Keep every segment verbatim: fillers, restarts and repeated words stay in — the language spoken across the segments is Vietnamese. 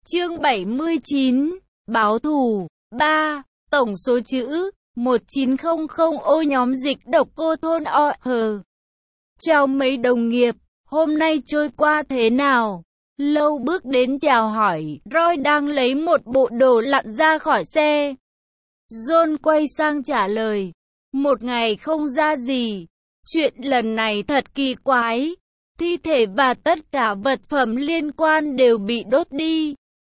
Chương bảy mươi chín, báo thù. ba. Tổng số chữ một chín không không ô nhóm dịch độc cô thôn o hờ. Chào mấy đồng nghiệp, hôm nay trôi qua thế nào? Lâu bước đến chào hỏi, Roy đang lấy một bộ đồ lặn ra khỏi xe. John quay sang trả lời, một ngày không ra gì. Chuyện lần này thật kỳ quái. Thi thể và tất cả vật phẩm liên quan đều bị đốt đi.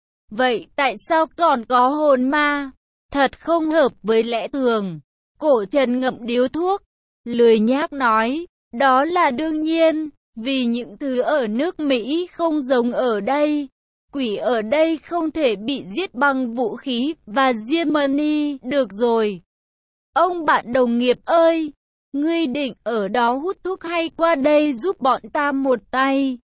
Vậy tại sao còn có hồn ma? Thật không hợp với lẽ thường. Cổ Trần ngậm điếu thuốc, lười nhác nói, đó là đương nhiên, vì những thứ ở nước Mỹ không giống ở đây. Quỷ ở đây không thể bị giết bằng vũ khí và Germany, được rồi. Ông bạn đồng nghiệp ơi, ngươi định ở đó hút thuốc hay qua đây giúp bọn ta một tay?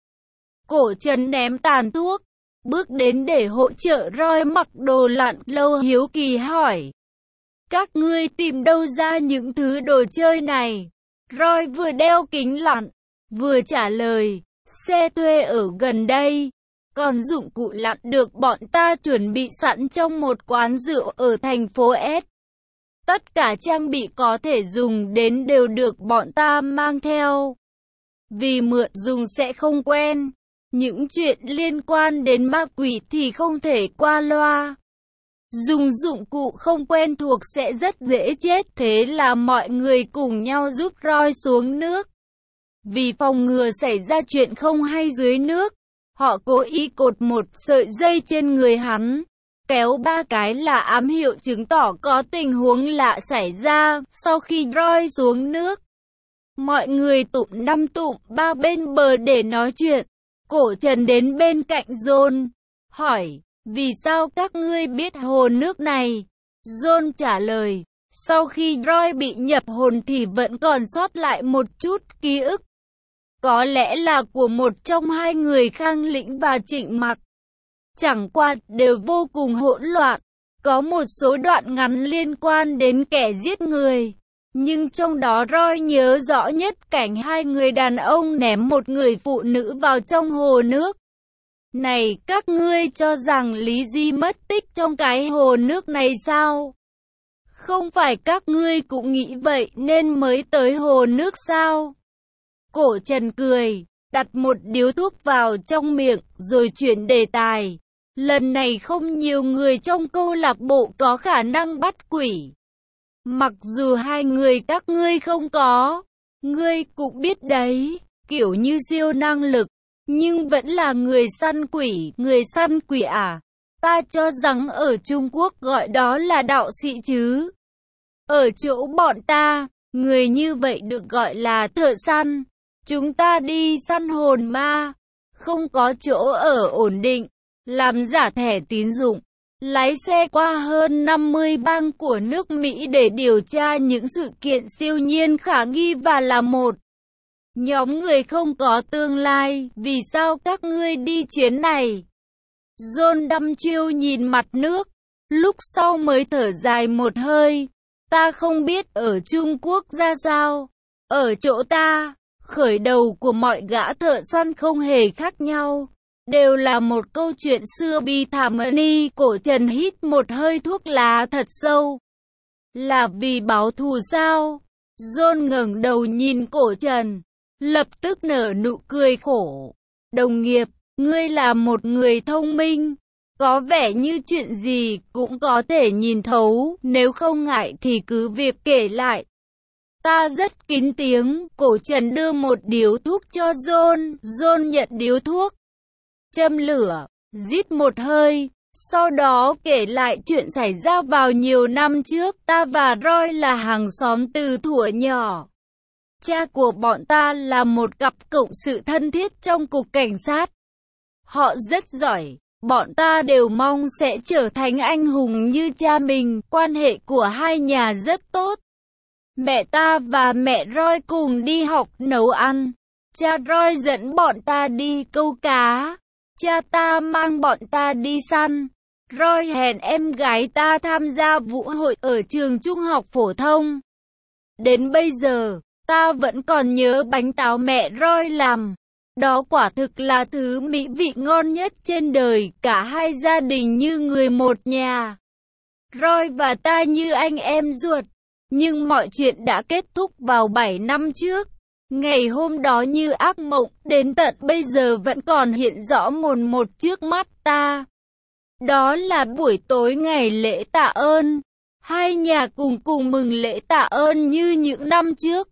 Cổ Trần ném tàn thuốc, bước đến để hỗ trợ Roy mặc đồ lặn. Lâu hiếu kỳ hỏi, các ngươi tìm đâu ra những thứ đồ chơi này? Roy vừa đeo kính lặn, vừa trả lời, xe thuê ở gần đây. Còn dụng cụ lặn được bọn ta chuẩn bị sẵn trong một quán rượu ở thành phố S. Tất cả trang bị có thể dùng đến đều được bọn ta mang theo. Vì mượn dùng sẽ không quen. Những chuyện liên quan đến ma quỷ thì không thể qua loa. Dùng dụng cụ không quen thuộc sẽ rất dễ chết. Thế là mọi người cùng nhau giúp Roy xuống nước. Vì phòng ngừa xảy ra chuyện không hay dưới nước, họ cố ý cột một sợi dây trên người hắn. Kéo ba cái là ám hiệu chứng tỏ có tình huống lạ xảy ra. Sau khi Roy xuống nước, mọi người tụm năm tụm ba bên bờ để nói chuyện. Cổ Trần đến bên cạnh John, hỏi, vì sao các ngươi biết hồ nước này? John trả lời, sau khi Roy bị nhập hồn thì vẫn còn sót lại một chút ký ức. Có lẽ là của một trong hai người Khang Lĩnh và Trịnh Mặc. Chẳng qua đều vô cùng hỗn loạn. Có một số đoạn ngắn liên quan đến kẻ giết người. Nhưng trong đó Roy nhớ rõ nhất cảnh hai người đàn ông ném một người phụ nữ vào trong hồ nước. Này, các ngươi cho rằng Lý Di mất tích trong cái hồ nước này sao? Không phải các ngươi cũng nghĩ vậy nên mới tới hồ nước sao? Cổ Trần cười, đặt một điếu thuốc vào trong miệng rồi chuyển đề tài. Lần này không nhiều người trong câu lạc bộ có khả năng bắt quỷ. Mặc dù hai người các ngươi không có, ngươi cũng biết đấy, kiểu như siêu năng lực, nhưng vẫn là người săn quỷ. Người săn quỷ à? Ta cho rằng ở Trung Quốc gọi đó là đạo sĩ chứ. Ở chỗ bọn ta, người như vậy được gọi là thợ săn. Chúng ta đi săn hồn ma, không có chỗ ở ổn định, làm giả thẻ tín dụng, lái xe qua hơn năm mươi bang của nước Mỹ để điều tra những sự kiện siêu nhiên khả nghi và là một nhóm người không có tương lai. Vì sao các ngươi đi chuyến này? John đăm chiêu nhìn mặt nước, lúc sau mới thở dài một hơi. Ta không biết ở Trung Quốc ra sao. Ở chỗ ta, khởi đầu của mọi gã thợ săn không hề khác nhau. Đều là một câu chuyện xưa bi thảm. Ni. Cổ Trần hít một hơi thuốc lá thật sâu. Là vì báo thù sao? John ngẩng đầu nhìn Cổ Trần, lập tức nở nụ cười khổ. Đồng nghiệp, ngươi là một người thông minh, có vẻ như chuyện gì cũng có thể nhìn thấu. Nếu không ngại thì cứ việc kể lại. Ta rất kín tiếng. Cổ Trần đưa một điếu thuốc cho John. John nhận điếu thuốc, châm lửa, rít một hơi, sau đó kể lại chuyện xảy ra vào nhiều năm trước. Ta và Roy là hàng xóm từ thuở nhỏ. Cha của bọn ta là một cặp cộng sự thân thiết trong cục cảnh sát. Họ rất giỏi, bọn ta đều mong sẽ trở thành anh hùng như cha mình. Quan hệ của hai nhà rất tốt. Mẹ ta và mẹ Roy cùng đi học nấu ăn. Cha Roy dẫn bọn ta đi câu cá. Cha ta mang bọn ta đi săn. Roy hẹn em gái ta tham gia vũ hội ở trường trung học phổ thông. Đến bây giờ, ta vẫn còn nhớ bánh táo mẹ Roy làm. Đó quả thực là thứ mỹ vị ngon nhất trên đời, cả hai gia đình như người một nhà. Roy và ta như anh em ruột. Nhưng mọi chuyện đã kết thúc vào bảy năm trước. Ngày hôm đó như ác mộng, đến tận bây giờ vẫn còn hiện rõ mồn một trước mắt ta. Đó là buổi tối ngày lễ tạ ơn. Hai nhà cùng cùng mừng lễ tạ ơn như những năm trước.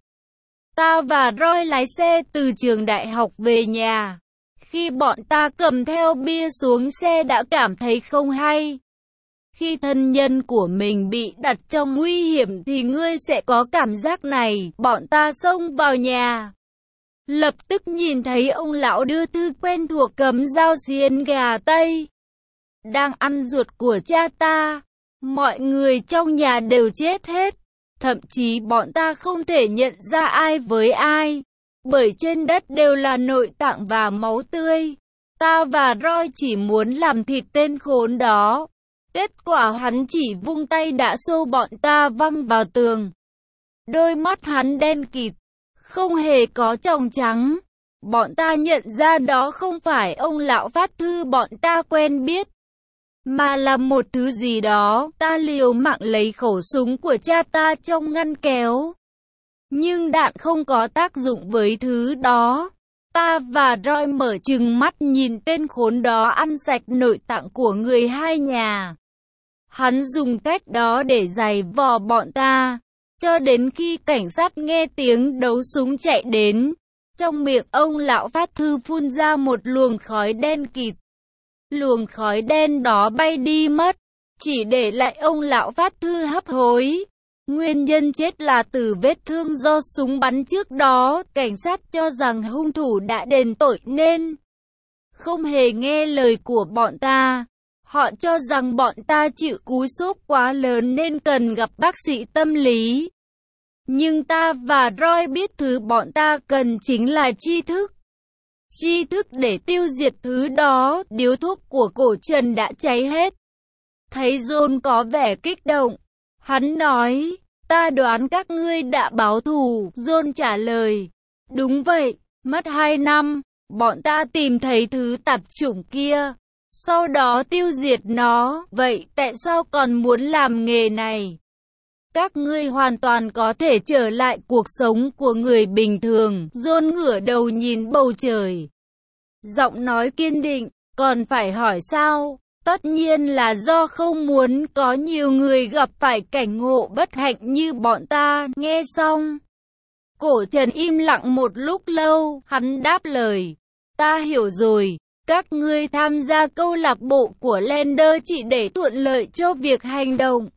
Ta và Roy lái xe từ trường đại học về nhà. Khi bọn ta cầm theo bia xuống xe đã cảm thấy không hay. Khi thân nhân của mình bị đặt trong nguy hiểm thì ngươi sẽ có cảm giác này. Bọn ta xông vào nhà. Lập tức nhìn thấy ông lão đưa thư quen thuộc cấm dao xiên gà Tây. Đang ăn ruột của cha ta. Mọi người trong nhà đều chết hết. Thậm chí bọn ta không thể nhận ra ai với ai. Bởi trên đất đều là nội tạng và máu tươi. Ta và Roy chỉ muốn làm thịt tên khốn đó. Kết quả hắn chỉ vung tay đã xô bọn ta văng vào tường. Đôi mắt hắn đen kịt, không hề có tròng trắng. Bọn ta nhận ra đó không phải ông lão phát thư bọn ta quen biết, mà là một thứ gì đó. Ta liều mạng lấy khẩu súng của cha ta trong ngăn kéo. Nhưng đạn không có tác dụng với thứ đó. Ta và Roy mở trừng mắt nhìn tên khốn đó ăn sạch nội tạng của người hai nhà. Hắn dùng cách đó để giày vò bọn ta, cho đến khi cảnh sát nghe tiếng đấu súng chạy đến. Trong miệng ông lão phát thư phun ra một luồng khói đen kịt. Luồng khói đen đó bay đi mất, chỉ để lại ông lão phát thư hấp hối. Nguyên nhân chết là từ vết thương do súng bắn trước đó. Cảnh sát cho rằng hung thủ đã đền tội nên không hề nghe lời của bọn ta. Họ cho rằng bọn ta chịu cú sốc quá lớn nên cần gặp bác sĩ tâm lý. Nhưng ta và Roy biết thứ bọn ta cần chính là tri thức. Tri thức để tiêu diệt thứ đó. Điếu thuốc của cổ Trần đã cháy hết. Thấy John có vẻ kích động, hắn nói, ta đoán các ngươi đã báo thù. John trả lời, đúng vậy, mất hai năm, bọn ta tìm thấy thứ tạp chủng kia. Sau đó tiêu diệt nó. Vậy tại sao còn muốn làm nghề này? Các ngươi hoàn toàn có thể trở lại cuộc sống của người bình thường. John ngửa đầu nhìn bầu trời, giọng nói kiên định, còn phải hỏi sao? Tất nhiên là do không muốn có nhiều người gặp phải cảnh ngộ bất hạnh như bọn ta. Nghe xong, cổ Trần im lặng một lúc lâu, hắn đáp lời, ta hiểu rồi. Các ngươi tham gia câu lạc bộ của Lander chỉ để thuận lợi cho việc hành động.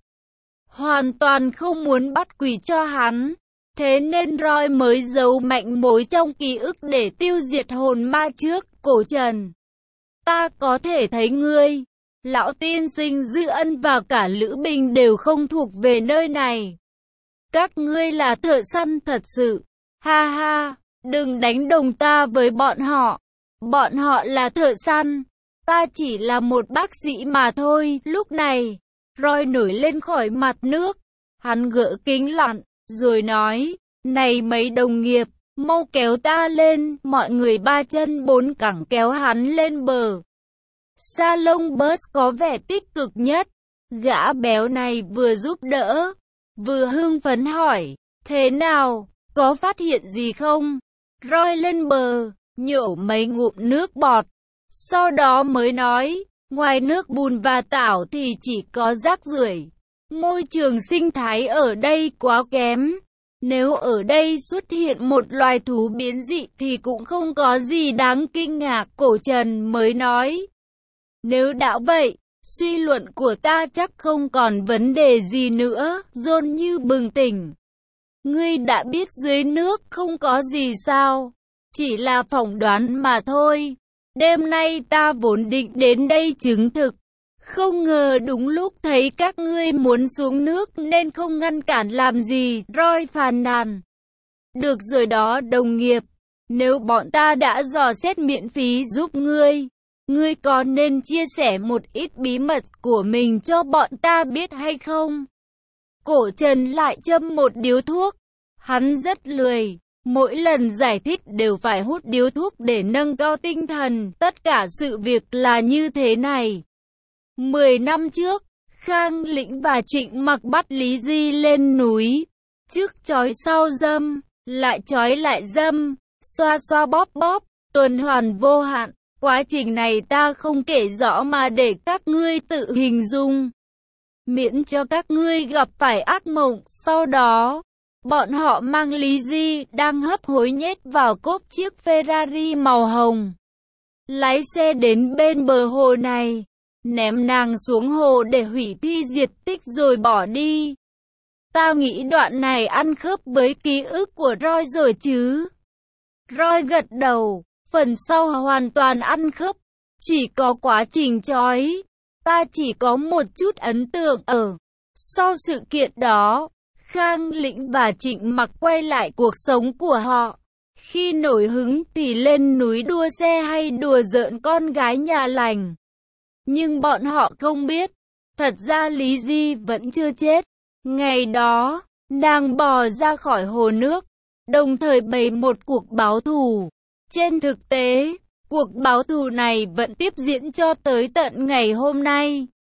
Hoàn toàn không muốn bắt quỷ cho hắn. Thế nên Roy mới giấu manh mối trong ký ức để tiêu diệt hồn ma trước. Cổ Trần, ta có thể thấy ngươi, lão tiên sinh Dư Ân và cả Lữ Bình đều không thuộc về nơi này. Các ngươi là thợ săn thật sự. Ha ha, đừng đánh đồng ta với bọn họ. Bọn họ là thợ săn, ta chỉ là một bác sĩ mà thôi. Lúc này, Roy nổi lên khỏi mặt nước. Hắn gỡ kính lặn, rồi nói, này mấy đồng nghiệp, mau kéo ta lên. Mọi người ba chân bốn cẳng kéo hắn lên bờ. Salon Bus có vẻ tích cực nhất. Gã béo này vừa giúp đỡ, vừa hưng phấn hỏi, thế nào, có phát hiện gì không? Roy lên bờ, nhổ mấy ngụm nước bọt, sau đó mới nói, ngoài nước bùn và tảo thì chỉ có rác rưởi. Môi trường sinh thái ở đây quá kém. Nếu ở đây xuất hiện một loài thú biến dị thì cũng không có gì đáng kinh ngạc. Cổ Trần mới nói, nếu đã vậy, suy luận của ta chắc không còn vấn đề gì nữa. John như bừng tỉnh, ngươi đã biết dưới nước không có gì sao? Chỉ là phỏng đoán mà thôi. Đêm nay ta vốn định đến đây chứng thực, không ngờ đúng lúc thấy các ngươi muốn xuống nước nên không ngăn cản làm gì. Roy phàn nàn, được rồi đó đồng nghiệp, nếu bọn ta đã dò xét miễn phí giúp ngươi, ngươi có nên chia sẻ một ít bí mật của mình cho bọn ta biết hay không? Cổ Trần lại châm một điếu thuốc, hắn rất lười, Mỗi lần giải thích đều phải hút điếu thuốc để nâng cao tinh thần. Tất cả sự việc là như thế này. Mười năm trước, Khang Lĩnh và Trịnh Mặc bắt Lý Di lên núi. Trước chói sau dâm, lại chói lại dâm, xoa xoa bóp bóp, tuần hoàn vô hạn. Quá trình này ta không kể rõ mà để các ngươi tự hình dung. Miễn cho các ngươi gặp phải ác mộng. Sau đó, bọn họ mang Lý Di đang hấp hối nhét vào cốp chiếc Ferrari màu hồng. Lái xe đến bên bờ hồ này, ném nàng xuống hồ để hủy thi diệt tích rồi bỏ đi. Tao nghĩ đoạn này ăn khớp với ký ức của Roy rồi chứ? Roy gật đầu, phần sau hoàn toàn ăn khớp. Chỉ có quá trình chói, ta chỉ có một chút ấn tượng ở. Sau sự kiện đó, Khang Lĩnh và Trịnh Mặc quay lại cuộc sống của họ. Khi nổi hứng thì lên núi đua xe hay đùa giỡn con gái nhà lành. Nhưng bọn họ không biết, thật ra Lý Di vẫn chưa chết. Ngày đó, nàng bò ra khỏi hồ nước, đồng thời bày một cuộc báo thù. Trên thực tế, cuộc báo thù này vẫn tiếp diễn cho tới tận ngày hôm nay.